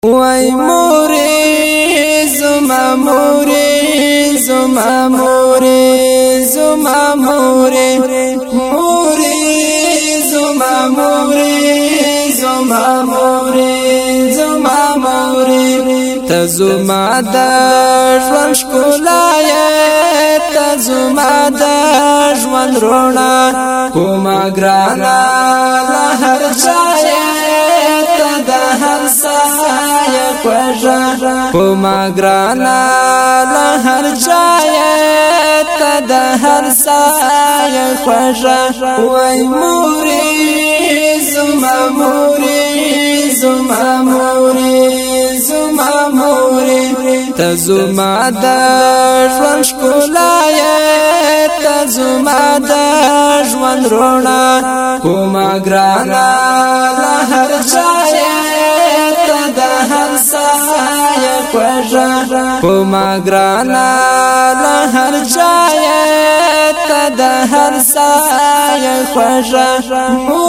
وای مورې زما مورې زما مورې زما مورې مورې زما مورې زما مورې زما مورې ته زما د ژوند ښکلا یې ته زما د ژوند رڼا کومه ګرانه له هر چا یې ته د هر سایه خوږه کومه ګرانه له هر چا یې ته د هر سایه خوږه وای مورې زما مورې زما مورې زما مورې ته زما د ژوند ښکلا یې ته زما د ژوند رڼا کومه ګرانه له هر چا یې ته د هر سایه خوږه کومه ګرانه له هر چا یې ته د هر سایه خوږه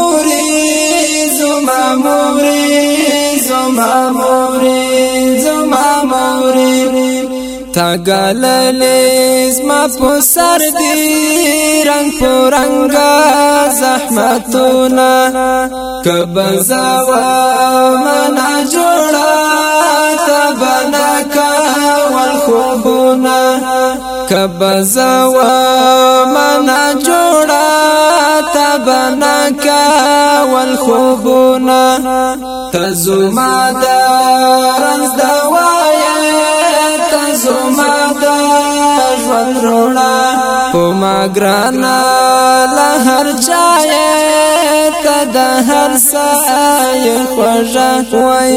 مورې زما مورې زما مورې زما مورې تا ګللې زما په سر دی رنگ په رنگ زحمتونه کبزاوا منا جوړا تبنا کول خوبونه کبزاوا منا جوړا تبنا کول خوبونه تزما د رنز دوايا زما د ژوند رڼا کومه ګرانه له هر چا یې ته د هر سایه خوږه وای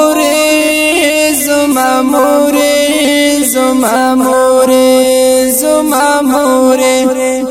مورې زما مورې زما مورې زما مورې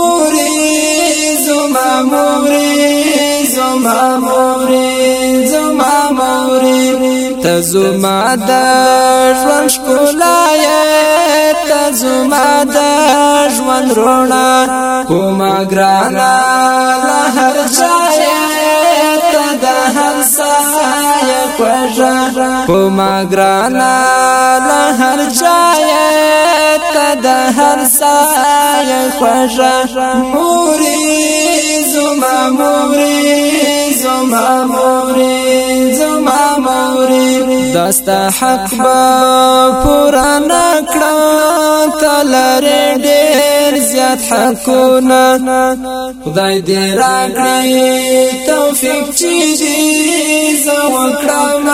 مورې زما مورې زما مورې زما مورې ته زما د ژوند ښکلا یې ته زما د ژوند رڼا کومه ګرانه له هر چا یې ته د هر سایه خوږه کومه ګرانه له هر چا یې ته د هر سایه خوږه مورې زما مورې زما مورې زما مورې داستا حق با پورا نکړه تلره ډېر زیات حقونه خدای دې راکړي توفیق چې دې زه وکړم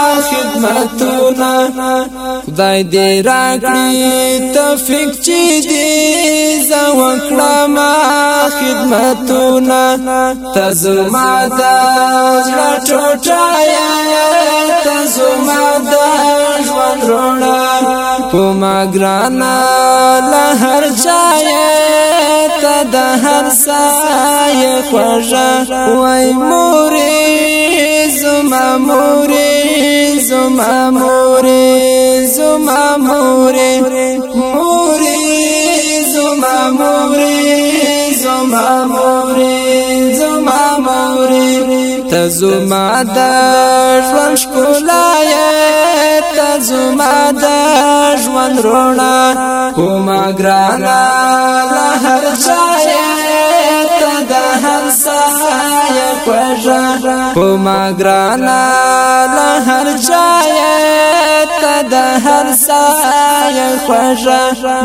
خدمتونه خدای دې راکړي توفیق چې دې زه وکړم خدمتونه ته زما د زړه ټوټه یې ته زما د ژوند رڼا کومه ګرانه له هر چا یې ته د هر سایه خوږه وای مورې زما مورې زما مورې زما مورې مورې زما مورې زما مورې زما مورې ته زما د ژوند ښکلا یې ته زما د ژوند رڼا کومه ګرانه له هر چا یې ته د هر سایه خوږه کومه ګرانه له هر چا یې ته د هر سایه خوږه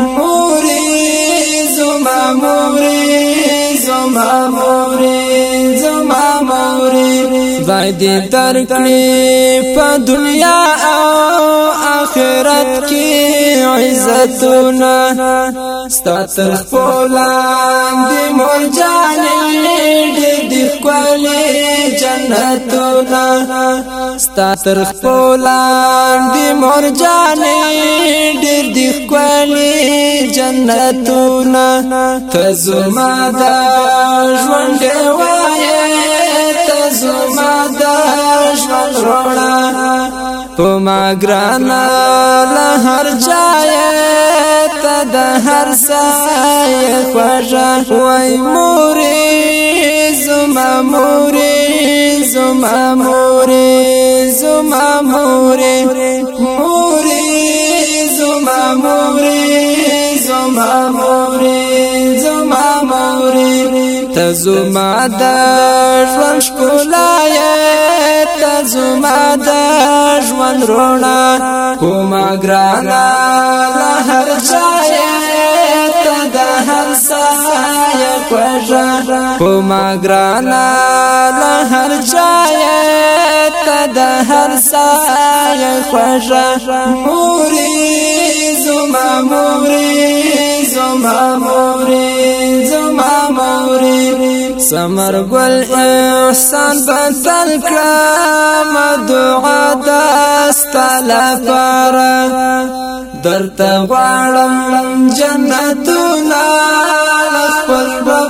مورې زما مورې زما مورې زما مورې خدای دې درکړي په دنیا او آخرت کې عزتونه ستا تر خپلاندې مور جانې ډېر دې ښکلي جنتونه ستا تر خپلاندې مور جانې ډېر دې ښکلي جنتونه ته زما د ژوند ډېوه یې ته زما د ژوند رڼا کومه ګرانه له هر چا یې ته د هر سایه خوږه وای مورې زما مورې زما مورې زما مورې مورې زما مورې زما مورې زما مورې ته زما د ژوند ښکلا یې ته زما د ژوند رڼا کومه ګرانه له هر چا یې ته د هر سایه خوږه کومه ګرانه له هر چا یې ته د هر سایه خوږه مورې زما مورې زما مورې زما مورې سمر ګل احسان بدل کړم دعا دستا لپاره درته غواړم جنتونه خپل رب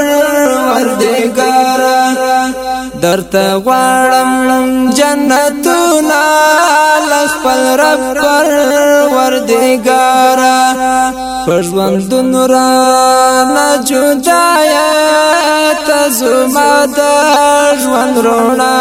پروردګاره درته غواړم جنتونه خپل رب پروردګاره پژوندون را نه جدایا ته زما د ژوند رڼا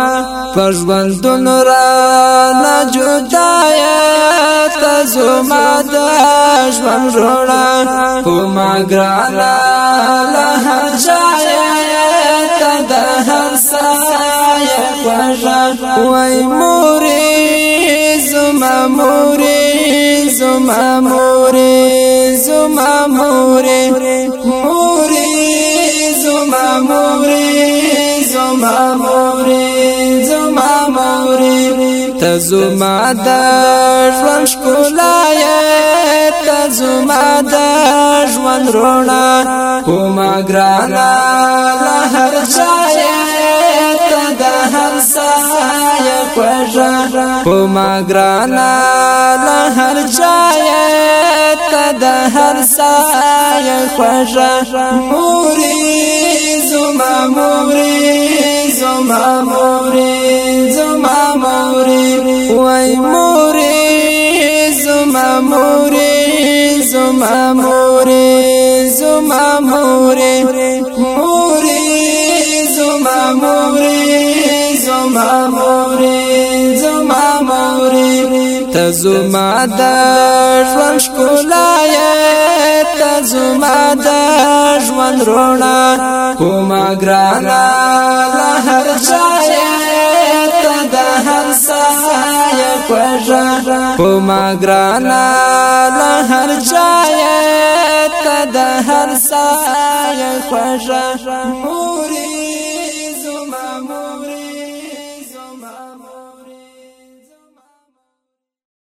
پژوندون را نه جدایا ته زما د ژوند رڼا کومه ګرانه له هر ځایه ته د هر سایه خوږه وای مورې زما مورې زما مورې زما مورې مورې زما مورې زما مورې زما مورې ته زما د ژوند ښکلا یې ته زما د ژوند رڼا کومه ګرانه له هر چا یې ته د هر سایه خوږه کومه ګرانه له هر چا یې ته د هر سایه خوږه مورې زما مورې زما مورې زما مورې وای مورې زما مورې زما مورې زما مورې مورې زما مورې زما مورې زما مورې ته زما د ژوند ښکلا یې ته زما د ژوند رڼا کومه ګرانه له هر چا یې ته د هر سایه خوږه کومه ګرانه له هر چا یې ته د هر سایه خوږه مورې